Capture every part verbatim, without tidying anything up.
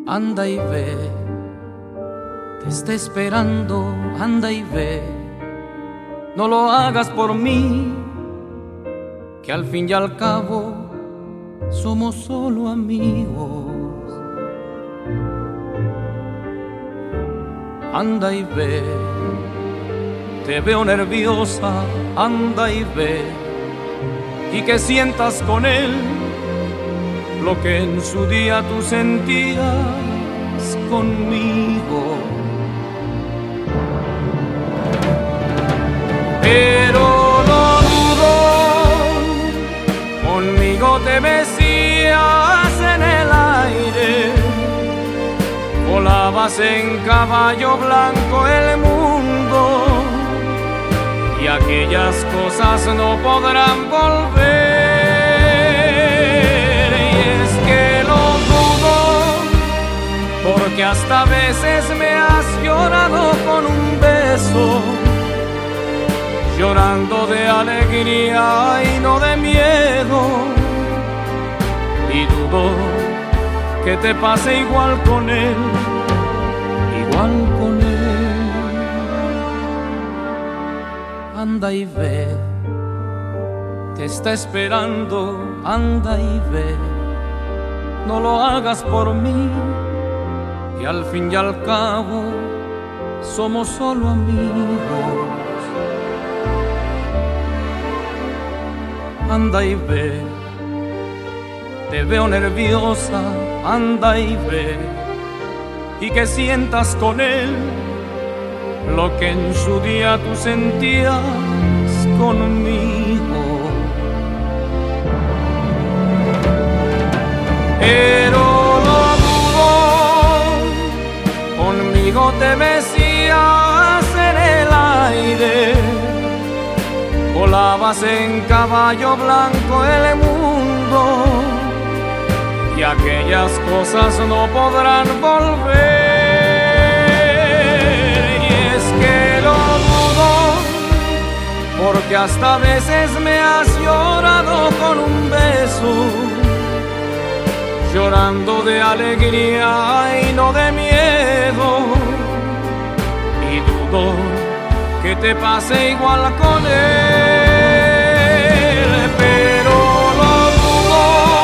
anda y ve, te está esperando, anda y ve, no lo hagas por mí, que al fin y al cabo somos solo amigos. Anda y ve, te veo nerviosa, anda y ve, y que sientas con él lo que en su día tú sentías conmigo. Pero no dudo, conmigo te mecías en el aire, volabas en caballo blanco el mundo, y aquellas cosas no podrán volver. Y es que lo dudo, porque hasta a veces me has llorado con un beso, llorando de alegría y no de miedo. Y dudo que te pase igual con él, igual con él. Anda y ve, te está esperando, anda y ve, no lo hagas por mí, que al fin y al cabo somos solo amigos. Anda y ve, te veo nerviosa, anda y ve, y que sientas con él lo que en su día tú sentías conmigo. Pero no dudo, conmigo te mecías en el aire, volabas en caballo blanco el mundo, y aquellas cosas no podrán volver. Y es que lo dudo, porque hasta a veces me has llorado con un beso, llorando de alegría y no de miedo. Y dudo que te pase igual con él, pero lo dudo,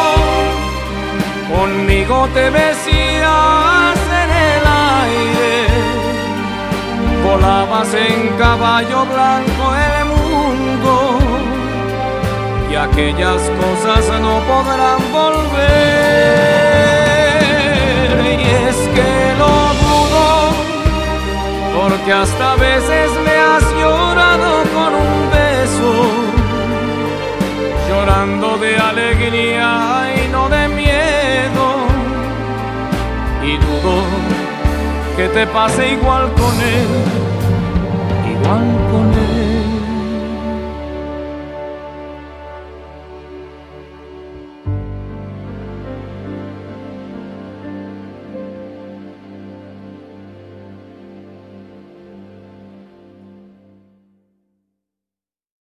conmigo te mecías en el aire, volabas en caballo blanco el mundo, y aquellas cosas no podrán volver. Y es que lo dudo, porque hasta a veces me has llorado con un beso, llorando de alegría y no de miedo. Y dudo que te pase igual con él, igual con él.